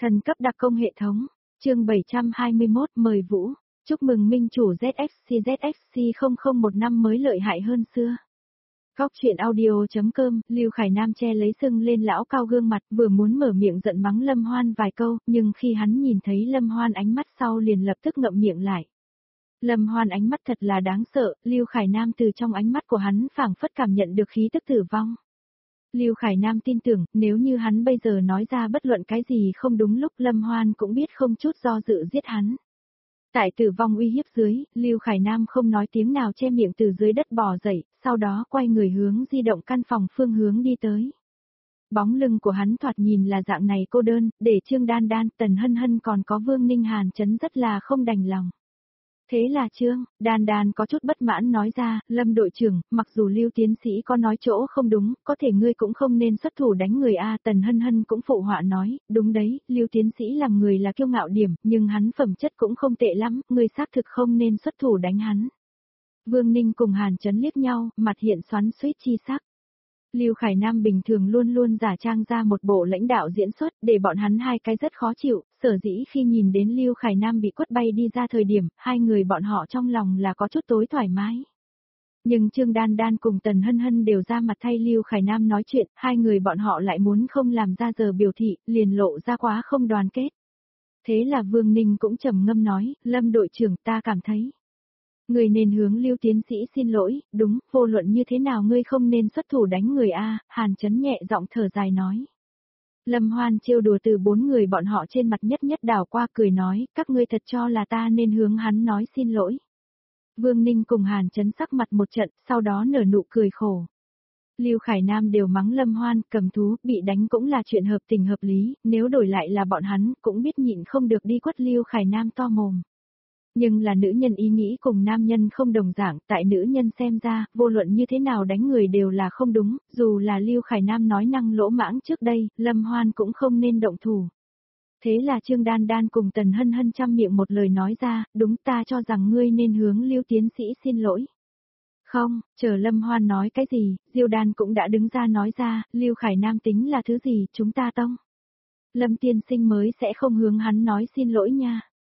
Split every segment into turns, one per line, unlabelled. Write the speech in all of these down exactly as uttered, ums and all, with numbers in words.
Thần cấp đặc công hệ thống, chương bảy trăm hai mươi mốt mời Vũ, chúc mừng minh chủ Z X C Z X C không không một năm mới lợi hại hơn xưa. Góc truyện audio.com, Lưu Khải Nam che lấy sưng lên lão cao gương mặt vừa muốn mở miệng giận mắng Lâm Hoan vài câu, nhưng khi hắn nhìn thấy Lâm Hoan ánh mắt sau liền lập tức ngậm miệng lại. Lâm Hoan ánh mắt thật là đáng sợ, Lưu Khải Nam từ trong ánh mắt của hắn phảng phất cảm nhận được khí tức tử vong. Lưu Khải Nam tin tưởng, nếu như hắn bây giờ nói ra bất luận cái gì không đúng lúc Lâm Hoan cũng biết không chút do dự giết hắn. Tại tử vong uy hiếp dưới, Lưu Khải Nam không nói tiếng nào che miệng từ dưới đất bò dậy, sau đó quay người hướng di động căn phòng phương hướng đi tới. Bóng lưng của hắn thoạt nhìn là dạng này cô đơn, để Trương Đan Đan, Tần Hân Hân còn có Vương Ninh Hàn chấn rất là không đành lòng. Thế là Trương, Đan Đan có chút bất mãn nói ra, Lâm đội trưởng, mặc dù Lưu tiến sĩ có nói chỗ không đúng, có thể ngươi cũng không nên xuất thủ đánh người a. Tần Hân Hân cũng phụ họa nói, đúng đấy, Lưu tiến sĩ làm người là kiêu ngạo điểm, nhưng hắn phẩm chất cũng không tệ lắm, ngươi xác thực không nên xuất thủ đánh hắn. Vương Ninh cùng Hàn Chấn liếc nhau, mặt hiện xoắn xuýt chi sắc. Lưu Khải Nam bình thường luôn luôn giả trang ra một bộ lãnh đạo diễn xuất, để bọn hắn hai cái rất khó chịu, sở dĩ khi nhìn đến Lưu Khải Nam bị quất bay đi ra thời điểm, hai người bọn họ trong lòng là có chút tối thoải mái. Nhưng Trương Đan Đan cùng Tần Hân Hân đều ra mặt thay Lưu Khải Nam nói chuyện, hai người bọn họ lại muốn không làm ra giờ biểu thị, liền lộ ra quá không đoàn kết. Thế là Vương Ninh cũng trầm ngâm nói, Lâm đội trưởng ta cảm thấy. Người nên hướng Lưu tiến sĩ xin lỗi, đúng, vô luận như thế nào ngươi không nên xuất thủ đánh người a. Hàn Chấn nhẹ giọng thở dài nói. Lâm Hoan trêu đùa từ bốn người bọn họ trên mặt nhất nhất đảo qua cười nói, các ngươi thật cho là ta nên hướng hắn nói xin lỗi. Vương Ninh cùng Hàn Chấn sắc mặt một trận, sau đó nở nụ cười khổ. Lưu Khải Nam đều mắng Lâm Hoan, cầm thú, bị đánh cũng là chuyện hợp tình hợp lý, nếu đổi lại là bọn hắn, cũng biết nhịn không được đi quất Lưu Khải Nam to mồm. Nhưng là nữ nhân ý nghĩ cùng nam nhân không đồng dạng, tại nữ nhân xem ra, vô luận như thế nào đánh người đều là không đúng, dù là Lưu Khải Nam nói năng lỗ mãng trước đây, Lâm Hoan cũng không nên động thủ. Thế là Trương Đan Đan cùng Tần Hân Hân chăm miệng một lời nói ra, đúng ta cho rằng ngươi nên hướng Lưu tiến sĩ xin lỗi. Không, chờ Lâm Hoan nói cái gì, Diêu Đan cũng đã đứng ra nói ra, Lưu Khải Nam tính là thứ gì, chúng ta tông. Lâm tiên sinh mới sẽ không hướng hắn nói xin lỗi nha.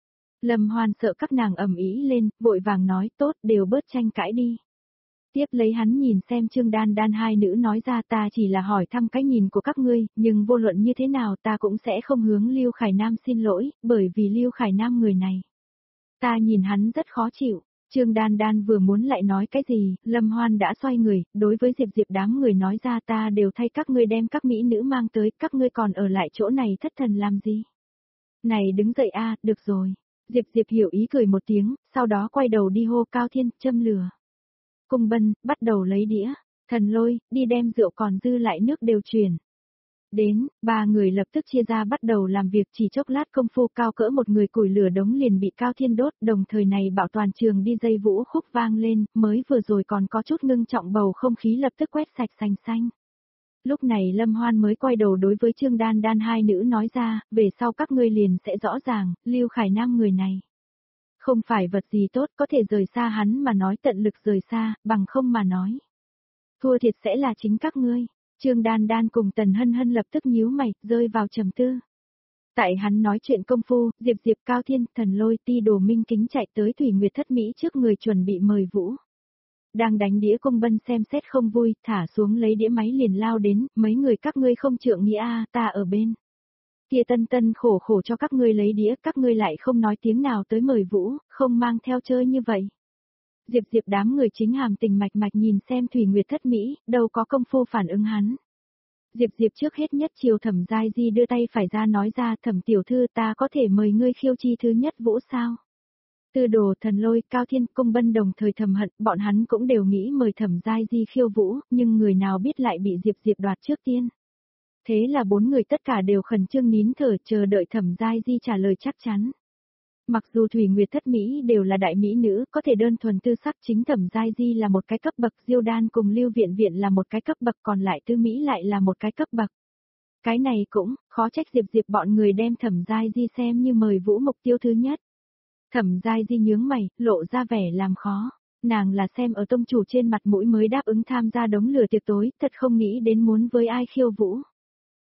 Lâm Hoan sợ các nàng ầm ĩ lên, vội vàng nói tốt đều bớt tranh cãi đi. Tiếp lấy hắn nhìn xem Trương Đan Đan hai nữ nói ra ta chỉ là hỏi thăm cái nhìn của các ngươi, nhưng vô luận như thế nào ta cũng sẽ không hướng Lưu Khải Nam xin lỗi, bởi vì Lưu Khải Nam người này. Ta nhìn hắn rất khó chịu, Trương Đan Đan vừa muốn lại nói cái gì, Lâm Hoan đã xoay người, đối với Diệp Diệp đám người nói ra ta đều thay các ngươi đem các mỹ nữ mang tới, các ngươi còn ở lại chỗ này thất thần làm gì? Này đứng dậy a, được rồi. Diệp Diệp hiểu ý cười một tiếng, sau đó quay đầu đi hô Cao Thiên, châm lửa. Cung Bân, bắt đầu lấy đĩa, Thần Lôi, đi đem rượu còn dư lại nước đều truyền. Đến, ba người lập tức chia ra bắt đầu làm việc chỉ chốc lát công phu cao cỡ một người củi lửa đống liền bị Cao Thiên đốt, đồng thời này bảo toàn trường đi dây vũ khúc vang lên, mới vừa rồi còn có chút ngưng trọng bầu không khí lập tức quét sạch xanh xanh. Lúc này Lâm Hoan mới quay đầu đối với Trương Đan Đan hai nữ nói ra, về sau các ngươi liền sẽ rõ ràng, Lưu Khải Nam người này. Không phải vật gì tốt có thể rời xa hắn mà nói tận lực rời xa, bằng không mà nói. Thua thiệt sẽ là chính các ngươi. Trương Đan Đan cùng Tần Hân Hân lập tức nhíu mày, rơi vào trầm tư. Tại hắn nói chuyện công phu, Diệp Diệp Cao Thiên, Thần Lôi, Ti Đồ Minh Kính chạy tới Thủy Nguyệt Thất Mỹ trước người chuẩn bị mời Vũ. Đang đánh đĩa Cung Bân xem xét không vui, thả xuống lấy đĩa máy liền lao đến, mấy người các ngươi không trượng nghĩa a, ta ở bên. Kia Tân Tân khổ khổ cho các ngươi lấy đĩa, các ngươi lại không nói tiếng nào tới mời Vũ, không mang theo chơi như vậy. Diệp Diệp đám người chính hàm tình mạch mạch nhìn xem Thủy Nguyệt Thất Mỹ, đâu có công phu phản ứng hắn. Diệp Diệp trước hết nhất chiều Thẩm Giai Di đưa tay phải ra nói ra, Thẩm tiểu thư ta có thể mời ngươi khiêu chi thứ nhất Vũ sao? Tư Đồ, Thần Lôi, Cao Thiên, Cung Bân đồng thời thầm hận, bọn hắn cũng đều nghĩ mời Thẩm Giai Di khiêu vũ, nhưng người nào biết lại bị Diệp Diệp đoạt trước tiên. Thế là bốn người tất cả đều khẩn trương nín thở chờ đợi Thẩm Giai Di trả lời chắc chắn. Mặc dù Thủy Nguyệt Thất Mỹ đều là đại mỹ nữ, có thể đơn thuần tư sắc chính Thẩm Giai Di là một cái cấp bậc, Diêu Đan cùng Lưu Viện Viện là một cái cấp bậc, còn lại Tư Mỹ lại là một cái cấp bậc. Cái này cũng, khó trách Diệp Diệp bọn người đem Thẩm Giai Di xem như mời Vũ mục tiêu thứ nhất. Thẩm Giai Di nhướng mày, lộ ra vẻ làm khó. Nàng là xem ở tông chủ trên mặt mũi mới đáp ứng tham gia đống lửa tiệc tối, thật không nghĩ đến muốn với ai khiêu vũ.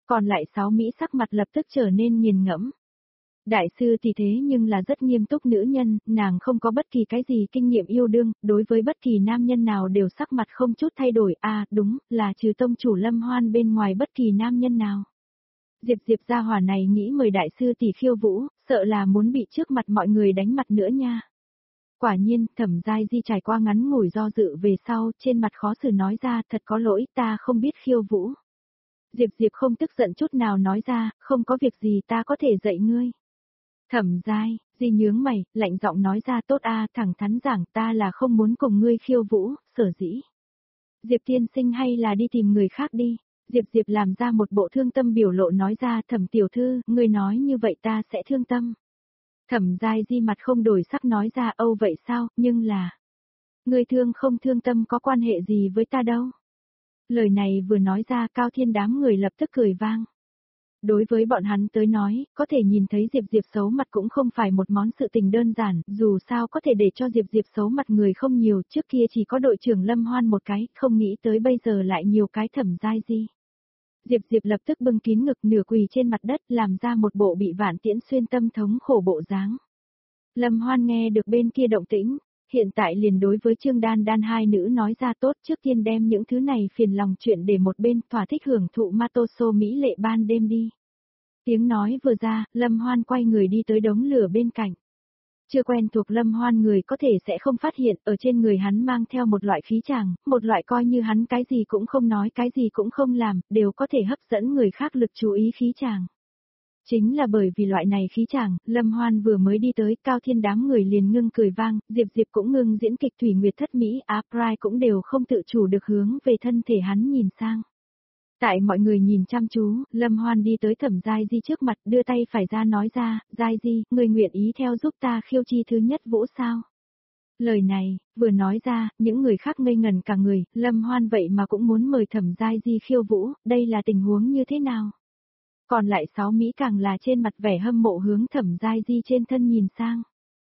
Còn lại sáu Mỹ sắc mặt lập tức trở nên nghiền ngẫm. Đại sư thì thế nhưng là rất nghiêm túc nữ nhân, nàng không có bất kỳ cái gì kinh nghiệm yêu đương, đối với bất kỳ nam nhân nào đều sắc mặt không chút thay đổi, à đúng, là trừ tông chủ Lâm Hoan bên ngoài bất kỳ nam nhân nào. Diệp Diệp gia hỏa này nghĩ mời đại sư tỷ khiêu vũ, sợ là muốn bị trước mặt mọi người đánh mặt nữa nha. Quả nhiên, Thẩm Giai Di trải qua ngắn ngủi do dự về sau, trên mặt khó xử nói ra, thật có lỗi, ta không biết khiêu vũ. Diệp Diệp không tức giận chút nào nói ra, không có việc gì ta có thể dạy ngươi. Thẩm Giai Di nhướng mày, lạnh giọng nói ra tốt a, thẳng thắn giảng ta là không muốn cùng ngươi khiêu vũ, sở dĩ. Diệp tiên sinh hay là đi tìm người khác đi. Diệp Diệp làm ra một bộ thương tâm biểu lộ nói ra, Thẩm tiểu thư, ngươi nói như vậy ta sẽ thương tâm. Thẩm Giai Di mặt không đổi sắc nói ra, âu vậy sao, nhưng là. Ngươi thương không thương tâm có quan hệ gì với ta đâu. Lời này vừa nói ra, Cao Thiên đám người lập tức cười vang. Đối với bọn hắn tới nói, có thể nhìn thấy Diệp Diệp xấu mặt cũng không phải một món sự tình đơn giản, dù sao có thể để cho Diệp Diệp xấu mặt người không nhiều, trước kia chỉ có đội trưởng Lâm Hoan một cái, không nghĩ tới bây giờ lại nhiều cái Thẩm Giai Di. Diệp Diệp lập tức bưng kín ngực nửa quỳ trên mặt đất làm ra một bộ bị vạn tiễn xuyên tâm thống khổ bộ dáng. Lâm Hoan nghe được bên kia động tĩnh, hiện tại liền đối với Trương Đan Đan hai nữ nói ra tốt trước tiên đem những thứ này phiền lòng chuyện để một bên thỏa thích hưởng thụ Matoso Mỹ lệ ban đêm đi. Tiếng nói vừa ra, Lâm Hoan quay người đi tới đống lửa bên cạnh. Chưa quen thuộc Lâm Hoan người có thể sẽ không phát hiện ở trên người hắn mang theo một loại khí chàng, một loại coi như hắn cái gì cũng không nói cái gì cũng không làm, đều có thể hấp dẫn người khác lực chú ý khí chàng. Chính là bởi vì loại này khí chàng, Lâm Hoan vừa mới đi tới, Cao Thiên đám người liền ngưng cười vang, Diệp Diệp cũng ngưng diễn kịch Thủy Nguyệt Thất Mỹ, April cũng đều không tự chủ được hướng về thân thể hắn nhìn sang. Tại mọi người nhìn chăm chú, Lâm Hoan đi tới Thẩm Giai Di trước mặt đưa tay phải ra nói ra, Giai Di, người nguyện ý theo giúp ta khiêu chi thứ nhất vũ sao? Lời này, vừa nói ra, những người khác ngây ngần cả người, Lâm Hoan vậy mà cũng muốn mời Thẩm Giai Di khiêu vũ, đây là tình huống như thế nào? Còn lại sáu Mỹ càng là trên mặt vẻ hâm mộ hướng Thẩm Giai Di trên thân nhìn sang.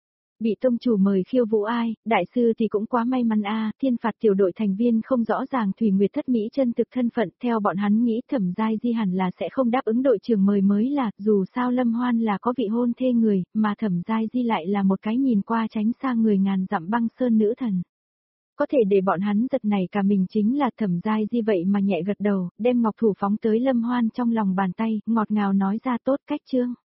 Bị tông chủ mời khiêu vũ ai, đại sư thì cũng quá may mắn a, thiên phạt tiểu đội thành viên không rõ ràng Thủy Nguyệt Thất Mỹ chân thực thân phận, theo bọn hắn nghĩ Thẩm Giai Di hẳn là sẽ không đáp ứng đội trưởng mời mới là, dù sao Lâm Hoan là có vị hôn thê người, mà Thẩm Giai Di lại là một cái nhìn qua tránh xa người ngàn dặm băng sơn nữ thần. Có thể để bọn hắn giật này cả mình chính là Thẩm Giai Di vậy mà nhẹ gật đầu, đem ngọc thủ phóng tới Lâm Hoan trong lòng bàn tay, ngọt ngào nói ra tốt cách chương.